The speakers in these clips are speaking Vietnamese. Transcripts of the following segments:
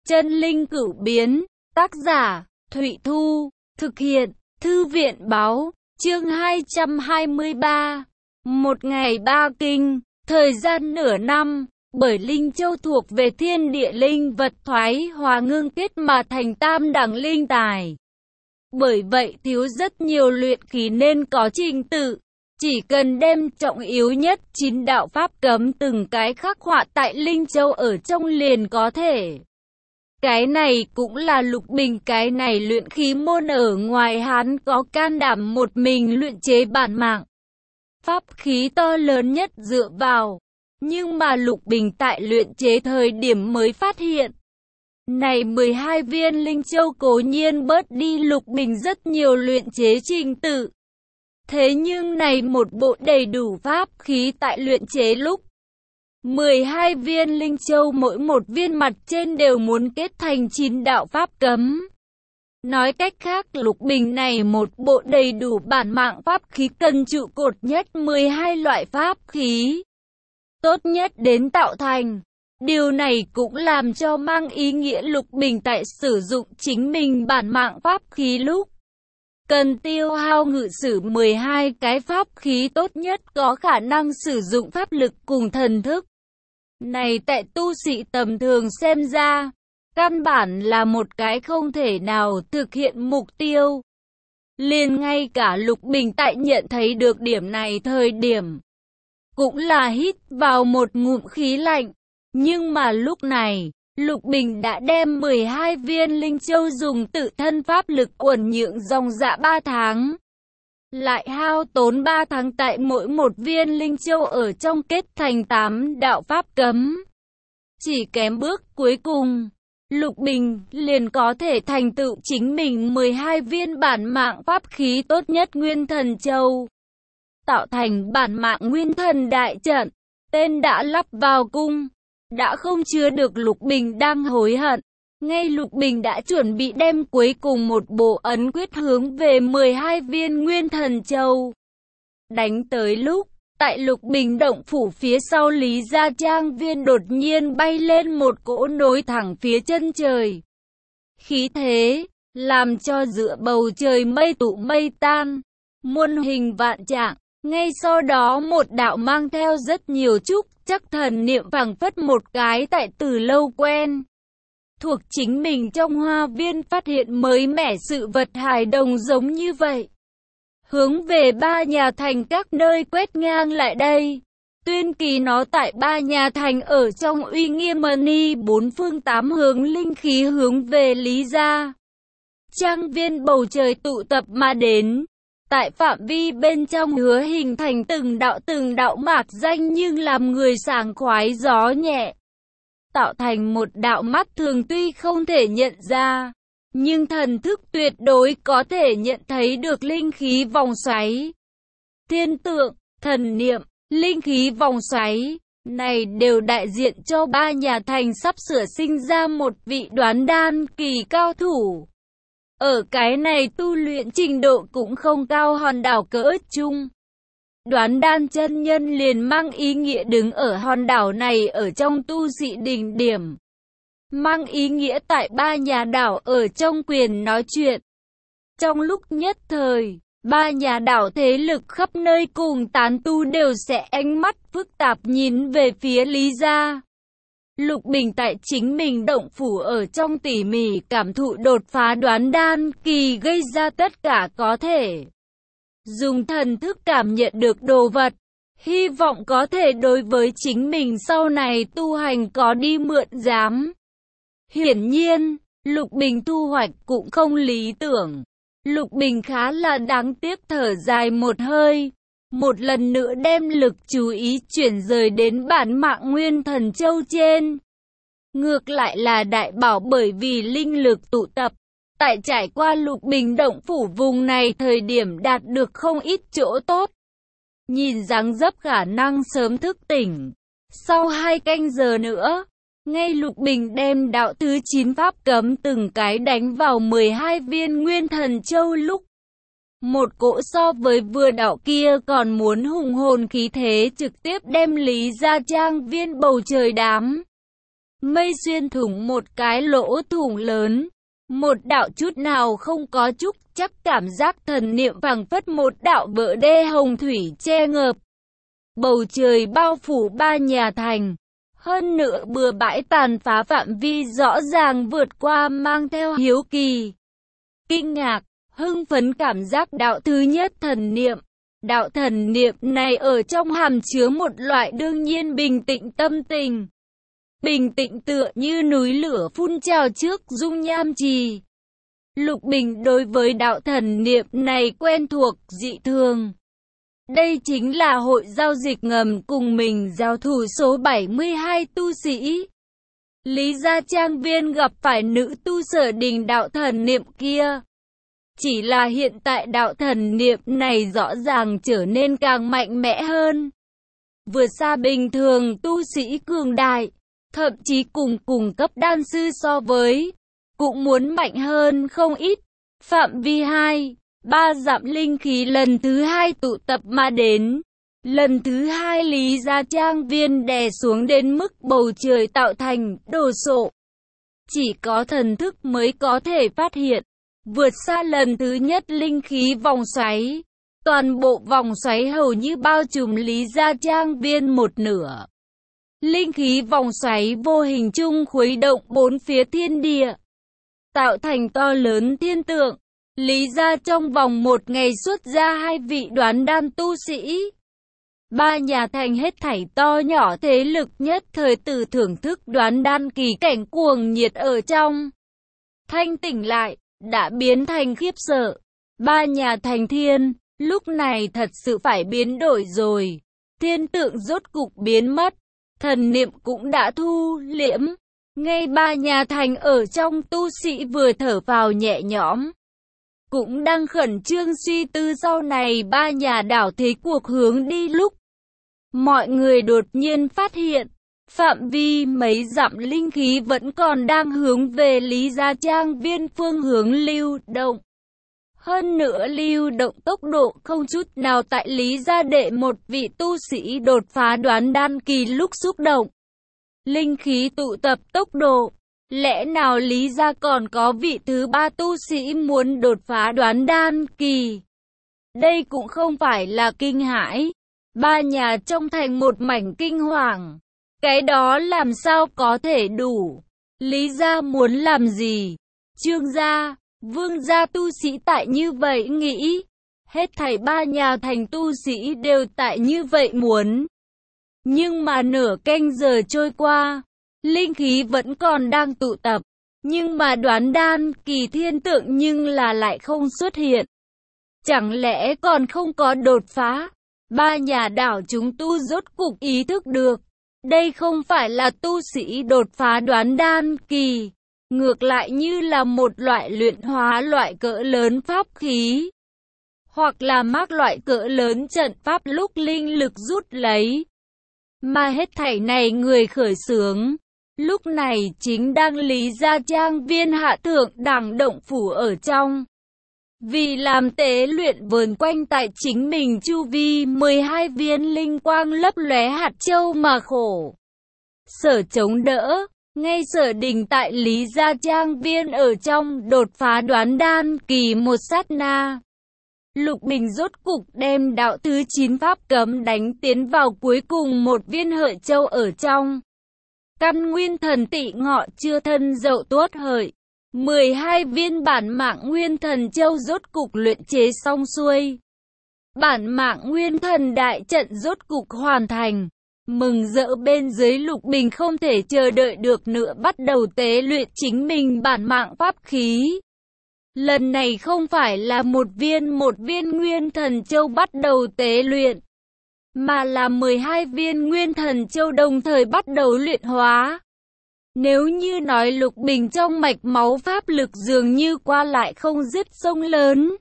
Chân linh cửu biến, tác giả, Thụy Thu, thực hiện, Thư viện Báo, chương 223. Một ngày ba kinh, thời gian nửa năm, bởi Linh Châu thuộc về thiên địa linh vật thoái hòa ngưng kết mà thành tam đẳng linh tài. Bởi vậy thiếu rất nhiều luyện khí nên có trình tự. Chỉ cần đem trọng yếu nhất 9 đạo pháp cấm từng cái khắc họa tại Linh Châu ở trong liền có thể. Cái này cũng là Lục Bình cái này luyện khí môn ở ngoài hắn có can đảm một mình luyện chế bản mạng. Pháp khí to lớn nhất dựa vào. Nhưng mà Lục Bình tại luyện chế thời điểm mới phát hiện. Này 12 viên Linh Châu cố nhiên bớt đi Lục Bình rất nhiều luyện chế trình tự. Thế nhưng này một bộ đầy đủ pháp khí tại luyện chế lúc 12 viên Linh Châu mỗi một viên mặt trên đều muốn kết thành 9 đạo pháp cấm. Nói cách khác Lục Bình này một bộ đầy đủ bản mạng pháp khí cần trụ cột nhất 12 loại pháp khí. Tốt nhất đến tạo thành. Điều này cũng làm cho mang ý nghĩa Lục Bình tại sử dụng chính mình bản mạng pháp khí lúc cần tiêu hao ngự sử 12 cái pháp khí tốt nhất có khả năng sử dụng pháp lực cùng thần thức. Này tại tu sĩ tầm thường xem ra, căn bản là một cái không thể nào thực hiện mục tiêu. Liền ngay cả Lục Bình tại nhận thấy được điểm này thời điểm, cũng là hít vào một ngụm khí lạnh. Nhưng mà lúc này, Lục Bình đã đem 12 viên Linh Châu dùng tự thân pháp lực uẩn nhượng dòng dã 3 tháng. Lại hao tốn 3 tháng tại mỗi một viên Linh Châu ở trong kết thành 8 đạo pháp cấm. Chỉ kém bước cuối cùng, Lục Bình liền có thể thành tựu chính mình 12 viên bản mạng pháp khí tốt nhất Nguyên Thần Châu. Tạo thành bản mạng Nguyên Thần Đại Trận, tên đã lắp vào cung. Đã không chứa được Lục Bình đang hối hận. Ngay Lục Bình đã chuẩn bị đem cuối cùng một bộ ấn quyết hướng về 12 viên Nguyên Thần Châu. Đánh tới lúc, tại Lục Bình động phủ phía sau Lý Gia Trang Viên đột nhiên bay lên một cỗ nối thẳng phía chân trời. Khí thế, làm cho giữa bầu trời mây tụ mây tan, muôn hình vạn trạng. Ngay sau đó một đạo mang theo rất nhiều trúc chắc thần niệm phảng phất một cái tại từ lâu quen. Thuộc chính mình trong hoa viên phát hiện mới mẻ sự vật hài đồng giống như vậy. Hướng về ba nhà thành các nơi quét ngang lại đây. Tuyên kỳ nó tại ba nhà thành ở trong uy nghiêm mani 4 phương 8 hướng linh khí hướng về Lý Gia. Trang viên bầu trời tụ tập mà đến. Tại phạm vi bên trong hứa hình thành từng đạo mạc danh nhưng làm người sảng khoái gió nhẹ. Tạo thành một đạo mắt thường tuy không thể nhận ra, nhưng thần thức tuyệt đối có thể nhận thấy được linh khí vòng xoáy. Thiên tượng, thần niệm, linh khí vòng xoáy, này đều đại diện cho ba nhà thành sắp sửa sinh ra một vị đoán đan kỳ cao thủ. Ở cái này tu luyện trình độ cũng không cao hòn đảo cỡ chung. Đoán đan chân nhân liền mang ý nghĩa đứng ở hòn đảo này ở trong tu sĩ đỉnh điểm. Mang ý nghĩa tại ba nhà đảo ở trong quyền nói chuyện. Trong lúc nhất thời, ba nhà đảo thế lực khắp nơi cùng tán tu đều sẽ ánh mắt phức tạp nhìn về phía Lý Gia. Lục Bình tại chính mình động phủ ở trong tỉ mỉ cảm thụ đột phá đoán đan kỳ gây ra tất cả có thể. Dùng thần thức cảm nhận được đồ vật, hy vọng có thể đối với chính mình sau này tu hành có đi mượn giám. Hiển nhiên, Lục Bình thu hoạch cũng không lý tưởng. Lục Bình khá là đáng tiếc thở dài một hơi. Một lần nữa đem lực chú ý chuyển rời đến bản mạng Nguyên Thần Châu trên. Ngược lại là đại bảo bởi vì linh lực tụ tập. Tại trải qua Lục Bình động phủ vùng này thời điểm đạt được không ít chỗ tốt. Nhìn dáng dấp khả năng sớm thức tỉnh. Sau 2 canh giờ nữa, ngay Lục Bình đem đạo thứ 9 pháp cấm từng cái đánh vào 12 viên Nguyên Thần Châu lúc. Một cỗ so với vừa đạo kia còn muốn hùng hồn khí thế trực tiếp đem Lý Gia Trang Viên bầu trời đám mây xuyên thủng một cái lỗ thủng lớn. Một đạo chút nào không có chút chắc cảm giác thần niệm phảng phất một đạo vỡ đê hồng thủy che ngợp. Bầu trời bao phủ ba nhà thành. Hơn nữa bừa bãi tàn phá phạm vi rõ ràng vượt qua mang theo hiếu kỳ, kinh ngạc, hưng phấn cảm giác đạo thứ nhất thần niệm. Đạo thần niệm này ở trong hàm chứa một loại đương nhiên bình tĩnh tâm tình. Bình tĩnh tựa như núi lửa phun trào trước dung nham trì. Lục Bình đối với đạo thần niệm này quen thuộc dị thường. Đây chính là hội giao dịch ngầm cùng mình giao thủ số 72 tu sĩ. Lý gia trang viên gặp phải nữ tu Sở Đình đạo thần niệm kia. Chỉ là hiện tại đạo thần niệm này rõ ràng trở nên càng mạnh mẽ hơn. Vượt xa bình thường tu sĩ cường đại, thậm chí cùng cấp đan sư so với, cũng muốn mạnh hơn không ít. Phạm vi 2-3 dặm linh khí lần thứ hai tụ tập mà đến. Lần thứ hai Lý gia trang viên đè xuống đến mức bầu trời tạo thành đồ sộ. Chỉ có thần thức mới có thể phát hiện. Vượt xa lần thứ nhất linh khí vòng xoáy. Toàn bộ vòng xoáy hầu như bao trùm Lý gia trang viên một nửa. Linh khí vòng xoáy vô hình chung khuấy động bốn phía thiên địa, tạo thành to lớn thiên tượng. Lý gia trong vòng một ngày xuất ra 2 vị đoán đan tu sĩ. 3 nhà thành hết thảy to nhỏ thế lực nhất thời từ thưởng thức đoán đan kỳ cảnh cuồng nhiệt ở trong thanh tỉnh lại, đã biến thành khiếp sợ. 3 nhà thành thiên, lúc này thật sự phải biến đổi rồi. Thiên tượng rốt cục biến mất, thần niệm cũng đã thu liễm. Ngay 3 nhà thành ở trong tu sĩ vừa thở vào nhẹ nhõm, cũng đang khẩn trương suy tư sau này 3 nhà đảo thế cuộc hướng đi lúc mọi người đột nhiên phát hiện, phạm vi mấy dặm linh khí vẫn còn đang hướng về Lý gia trang viên phương hướng lưu động. Hơn nữa lưu động tốc độ không chút nào tại Lý gia đệ một vị tu sĩ đột phá đoán đan kỳ lúc xúc động. Linh khí tụ tập tốc độ, lẽ nào Lý gia còn có vị thứ 3 tu sĩ muốn đột phá đoán đan kỳ? Đây cũng không phải là kinh hãi. 3 nhà trong thành một mảnh kinh hoàng. Cái đó làm sao có thể đủ? Lý gia muốn làm gì? Trương gia, Vương gia tu sĩ tại như vậy nghĩ. Hết thảy 3 nhà thành tu sĩ đều tại như vậy muốn. Nhưng mà nửa canh giờ trôi qua, linh khí vẫn còn đang tụ tập. Nhưng mà đoán đan kỳ thiên tượng nhưng là lại không xuất hiện. Chẳng lẽ còn không có đột phá? 3 nhà đảo chúng tu rốt cục ý thức được. Đây không phải là tu sĩ đột phá đoán đan kỳ. Ngược lại như là một loại luyện hóa loại cỡ lớn pháp khí. Hoặc là mác loại cỡ lớn trận pháp lúc linh lực rút lấy. Mà hết thảy này người khởi xướng. Lúc này chính đang Lý gia trang viên hạ thượng đẳng động phủ ở trong. Vì làm tế luyện vờn quanh tại chính mình chu vi 12 viên linh quang lấp lóe hạt châu mà khổ sở chống đỡ. Ngay Sở Đình tại Lý gia trang viên ở trong đột phá đoán đan kỳ một sát na. Lục Bình rốt cục đem đạo thứ 9 pháp cấm đánh tiến vào cuối cùng một viên hợi châu ở trong. Căn nguyên thần tị ngọ chưa thân dậu tuốt hợi. 12 viên bản mạng nguyên thần châu rốt cục luyện chế xong xuôi. Bản mạng nguyên thần đại trận rốt cục hoàn thành. Mừng rỡ bên dưới Lục Bình không thể chờ đợi được nữa bắt đầu tế luyện chính mình bản mạng pháp khí. Lần này không phải là một viên nguyên thần châu bắt đầu tế luyện, mà là 12 viên nguyên thần châu đồng thời bắt đầu luyện hóa. Nếu như nói Lục Bình trong mạch máu pháp lực dường như qua lại không dứt sông lớn.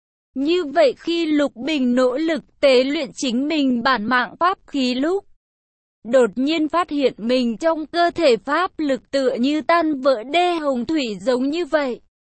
Như vậy khi Lục Bình nỗ lực tế luyện chính mình bản mạng pháp khí lúc, đột nhiên phát hiện mình trong cơ thể pháp lực tựa như tan vỡ đê hồng thủy giống như vậy.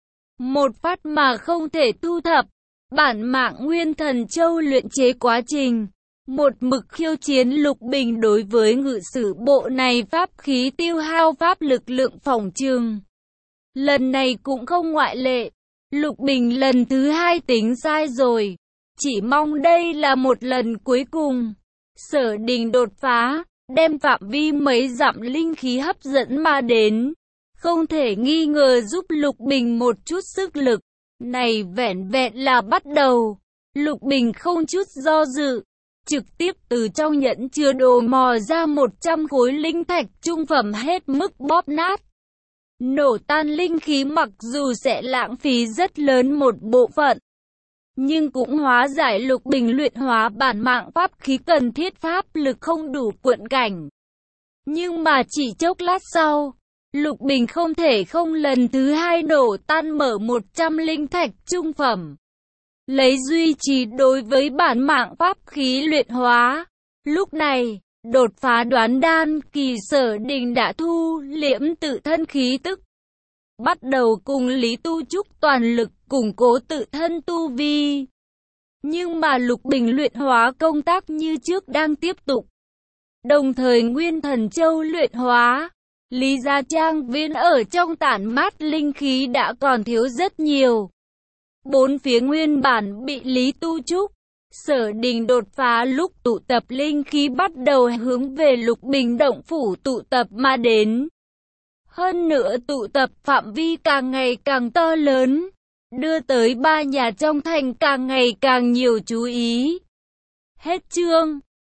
Một phát mà không thể thu thập. Bản mạng nguyên thần châu luyện chế quá trình một mực khiêu chiến Lục Bình đối với ngự sử bộ này pháp khí tiêu hao pháp lực lượng phòng trường. Lần này cũng không ngoại lệ. Lục Bình lần thứ hai tính sai rồi. Chỉ mong đây là một lần cuối cùng. Sở Đình đột phá, đem phạm vi mấy dặm linh khí hấp dẫn mà đến. Không thể nghi ngờ giúp Lục Bình một chút sức lực. Này vẻn vẹn là bắt đầu. Lục Bình không chút do dự. Trực tiếp từ trong nhẫn chứa đồ mò ra 100 khối linh thạch trung phẩm hết mức bóp nát. Nổ tan linh khí mặc dù sẽ lãng phí rất lớn một bộ phận, nhưng cũng hóa giải Lục Bình luyện hóa bản mạng pháp khí cần thiết pháp lực không đủ cuộn cảnh. Nhưng mà chỉ chốc lát sau, Lục Bình không thể không lần thứ hai nổ tan mở 100 linh thạch trung phẩm. Lấy duy trì đối với bản mạng pháp khí luyện hóa. Lúc này, đột phá đoán đan kỳ Sở Đình đã thu liễm tự thân khí tức. Bắt đầu cùng Lý Tu Trúc toàn lực củng cố tự thân tu vi. Nhưng mà Lục Bình luyện hóa công tác như trước đang tiếp tục. Đồng thời Nguyên Thần Châu luyện hóa. Lý Gia Trang viên ở trong tản mát linh khí đã còn thiếu rất nhiều. Bốn phía nguyên bản bị Lý Tu Trúc, Sở Đình đột phá lúc tụ tập linh khí bắt đầu hướng về Lục Bình động phủ tụ tập mà đến. Hơn nữa tụ tập phạm vi càng ngày càng to lớn, đưa tới ba nhà trong thành càng ngày càng nhiều chú ý. Hết chương.